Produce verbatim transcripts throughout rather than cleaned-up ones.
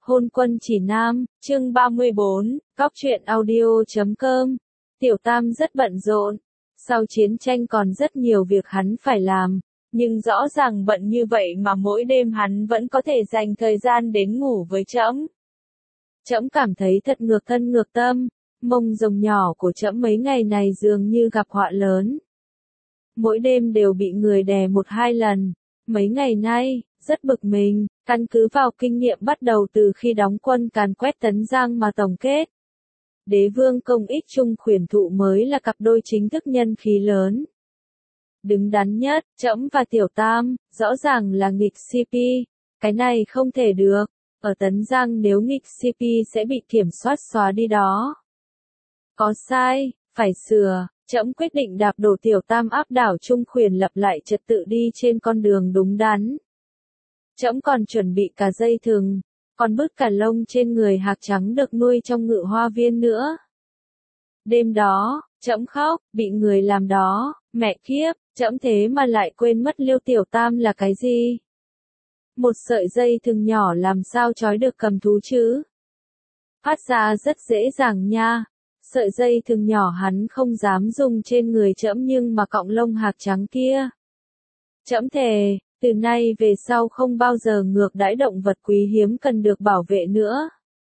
Hôn quân chỉ nam, chương ba mươi bốn, Cóc truyện audio chấm com. Tiểu Tam rất bận rộn. Sau chiến tranh còn rất nhiều việc hắn phải làm. Nhưng rõ ràng bận như vậy mà mỗi đêm hắn vẫn có thể dành thời gian đến ngủ với trẫm. Trẫm cảm thấy thật ngược thân ngược tâm. Mông rồng nhỏ của trẫm mấy ngày này dường như gặp họa lớn. Mỗi đêm đều bị người đè một hai lần. Mấy ngày nay, rất bực mình, căn cứ vào kinh nghiệm bắt đầu từ khi đóng quân càn quét Tấn Giang mà tổng kết. Đế vương công ích trung khuyển thụ mới là cặp đôi chính thức nhân khí lớn. Đứng đắn nhất, trẫm và Tiểu Tam, rõ ràng là nghịch xê pê, cái này không thể được, ở Tấn Giang nếu nghịch xê pê sẽ bị kiểm soát xóa đi đó. Có sai, phải sửa. Trẫm quyết định đạp đổ Tiểu Tam áp đảo trung khuyển lập lại trật tự đi trên con đường đúng đắn. Trẫm còn chuẩn bị cả dây thừng, còn bứt cả lông trên người hạc trắng được nuôi trong ngự hoa viên nữa. Đêm đó, trẫm khóc, bị người làm đó, mẹ kiếp, trẫm thế mà lại quên mất Liêu Tiểu Tam là cái gì. Một sợi dây thừng nhỏ làm sao trói được cầm thú chứ? Phát ra rất dễ dàng nha. Sợi dây thừng nhỏ hắn không dám dùng trên người trẫm nhưng mà cọng lông hạc trắng kia. Trẫm thề, từ nay về sau không bao giờ ngược đãi động vật quý hiếm cần được bảo vệ nữa.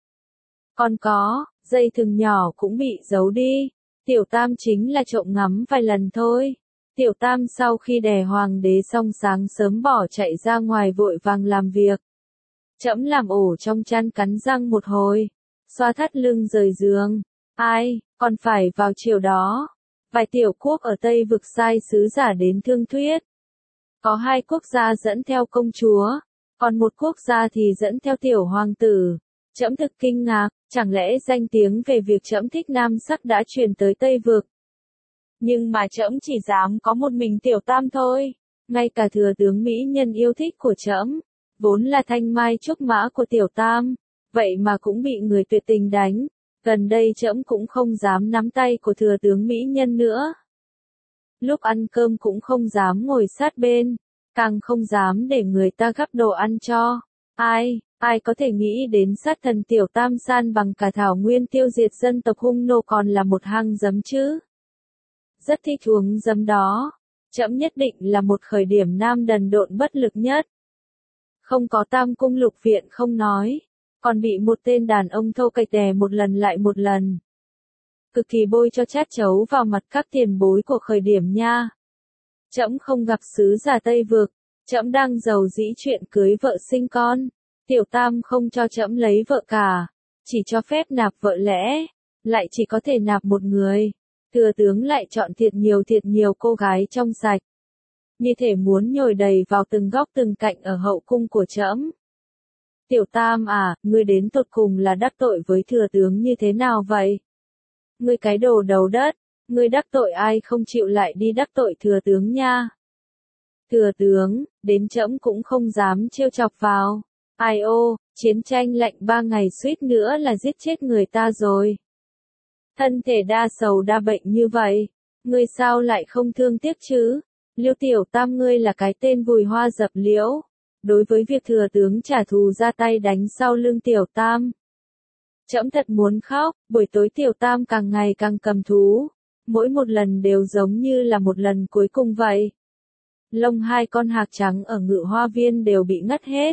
Còn có, dây thừng nhỏ cũng bị giấu đi. Tiểu Tam chính là trộm ngắm vài lần thôi. Tiểu Tam sau khi đè hoàng đế xong sáng sớm bỏ chạy ra ngoài vội vàng làm việc. Trẫm làm ổ trong chăn cắn răng một hồi, xoa thắt lưng rời giường. Ai, còn phải vào chiều đó. Vài tiểu quốc ở Tây vực sai sứ giả đến thương thuyết. Có hai quốc gia dẫn theo công chúa, còn một quốc gia thì dẫn theo tiểu hoàng tử. Trẫm thực kinh ngạc, chẳng lẽ danh tiếng về việc trẫm thích nam sắc đã truyền tới Tây vực. Nhưng mà trẫm chỉ dám có một mình Tiểu Tam thôi. Ngay cả thừa tướng mỹ nhân yêu thích của trẫm, vốn là thanh mai trúc mã của Tiểu Tam, vậy mà cũng bị người tuyệt tình đánh. Gần đây trẫm cũng không dám nắm tay của thừa tướng mỹ nhân nữa. Lúc ăn cơm cũng không dám ngồi sát bên, càng không dám để người ta gắp đồ ăn cho. Ai, ai có thể nghĩ đến sát thần Tiểu Tam san bằng cả thảo nguyên tiêu diệt dân tộc Hung Nô còn là một hang giấm chứ. Rất thích uống giấm đó. Trẫm nhất định là một khởi điểm nam đần độn bất lực nhất. Không có Tam cung lục viện không nói, còn bị một tên đàn ông thô kệch đè một lần lại một lần. Cực kỳ bôi cho chát chấu vào mặt các tiền bối của khởi điểm nha. Trẫm không gặp sứ giả Tây vực, trẫm đang giàu dĩ chuyện cưới vợ sinh con. Tiểu Tam không cho trẫm lấy vợ cả, chỉ cho phép nạp vợ lẽ, lại chỉ có thể nạp một người. Thừa tướng lại chọn thiệt nhiều thiệt nhiều cô gái trong sạch. Như thể muốn nhồi đầy vào từng góc từng cạnh ở hậu cung của trẫm. Tiểu Tam à, ngươi đến tột cùng là đắc tội với thừa tướng như thế nào vậy? Ngươi cái đồ đầu đất, ngươi đắc tội ai không chịu lại đi đắc tội thừa tướng nha. Thừa tướng, đến trẫm cũng không dám trêu chọc vào. Ai ô, chiến tranh lạnh ba ngày suýt nữa là giết chết người ta rồi. Thân thể đa sầu đa bệnh như vậy, ngươi sao lại không thương tiếc chứ? Liêu Tiểu Tam ngươi là cái tên vùi hoa dập liễu. Đối với việc thừa tướng trả thù ra tay đánh sau lưng Tiểu Tam, trẫm thật muốn khóc. Buổi tối Tiểu Tam càng ngày càng cầm thú, mỗi một lần đều giống như là một lần cuối cùng vậy. Lông hai con hạc trắng ở ngự hoa viên đều bị ngắt hết.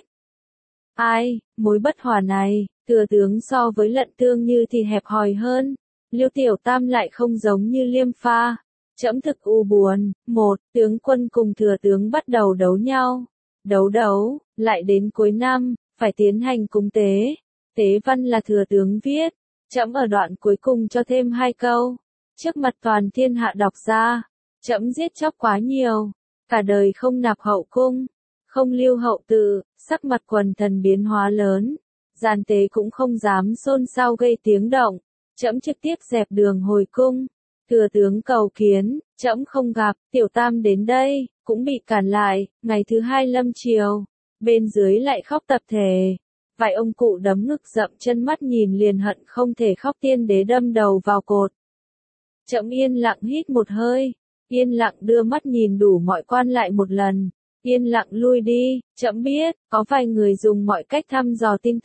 Ai, mối bất hòa này, thừa tướng so với Lận Tương Như thì hẹp hòi hơn. Liêu Tiểu Tam lại không giống như Liêm Pha. Trẫm thực u buồn. Một, tướng quân cùng thừa tướng bắt đầu đấu nhau. Đấu đấu, lại đến cuối năm, phải tiến hành cúng tế. Tế văn là thừa tướng viết. Trẫm ở đoạn cuối cùng cho thêm hai câu. Trước mặt toàn thiên hạ đọc ra. Trẫm giết chóc quá nhiều. Cả đời không nạp hậu cung. Không lưu hậu tự, sắc mặt quần thần biến hóa lớn. Gian tế cũng không dám xôn xao gây tiếng động. Trẫm trực tiếp dẹp đường hồi cung. Thừa tướng cầu kiến, trẫm không gặp. Tiểu Tam đến đây, cũng bị cản lại. Ngày thứ hai lâm chiều, bên dưới lại khóc tập thể. Vài ông cụ đấm ngực dậm chân mắt nhìn liền hận không thể khóc. Tiên đế đâm đầu vào cột. Trẫm yên lặng hít một hơi, yên lặng đưa mắt nhìn đủ mọi quan lại một lần, yên lặng lui đi. Trẫm biết, có vài người dùng mọi cách thăm dò tin tức,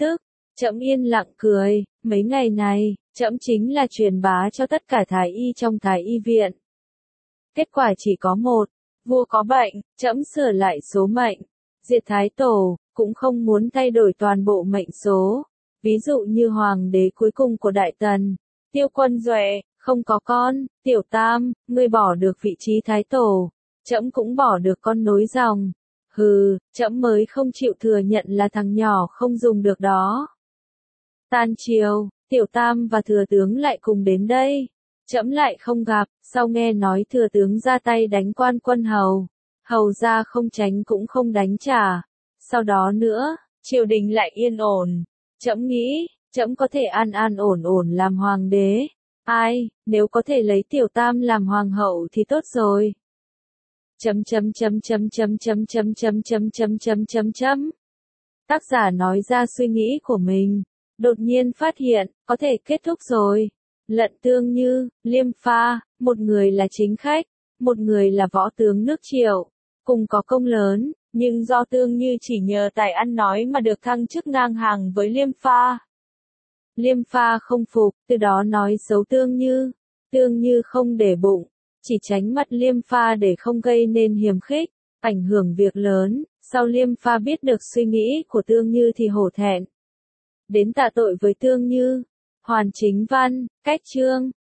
Trẫm yên lặng cười, mấy ngày này, trẫm chính là truyền bá cho tất cả thái y trong thái y viện. Kết quả chỉ có một, vua có bệnh, trẫm sửa lại số mệnh. Diệt thái tổ, cũng không muốn thay đổi toàn bộ mệnh số. Ví dụ như hoàng đế cuối cùng của Đại Tần, Tiêu Quân Duệ, không có con, Tiểu Tam, ngươi bỏ được vị trí thái tổ, trẫm cũng bỏ được con nối dòng. Hừ, trẫm mới không chịu thừa nhận là thằng nhỏ không dùng được đó. Tan chiều, Tiểu Tam và thừa tướng lại cùng đến đây. Trẫm lại không gặp, sau nghe nói thừa tướng ra tay đánh quan quân hầu. Hầu ra không tránh cũng không đánh trả. Sau đó nữa, triều đình lại yên ổn. Trẫm nghĩ, trẫm có thể an an ổn ổn làm hoàng đế. Ai, nếu có thể lấy Tiểu Tam làm hoàng hậu thì tốt rồi. Chấm chấm chấm chấm chấm chấm chấm chấm chấm chấm chấm chấm chấm. Tác giả nói ra suy nghĩ của mình, đột nhiên phát hiện, có thể kết thúc rồi. Lận Tương Như, Liêm Pha, một người là chính khách, một người là võ tướng nước Triệu, cùng có công lớn, nhưng do Tương Như chỉ nhờ tài ăn nói mà được thăng chức ngang hàng với Liêm Pha. Liêm Pha không phục, từ đó nói xấu Tương Như. Tương Như không để bụng, chỉ tránh mặt Liêm Pha để không gây nên hiềm khích, ảnh hưởng việc lớn. Sau Liêm Pha biết được suy nghĩ của Tương Như thì hổ thẹn. Đến tạ tội với Tương Như. Hoàn Chính Văn, cách chương.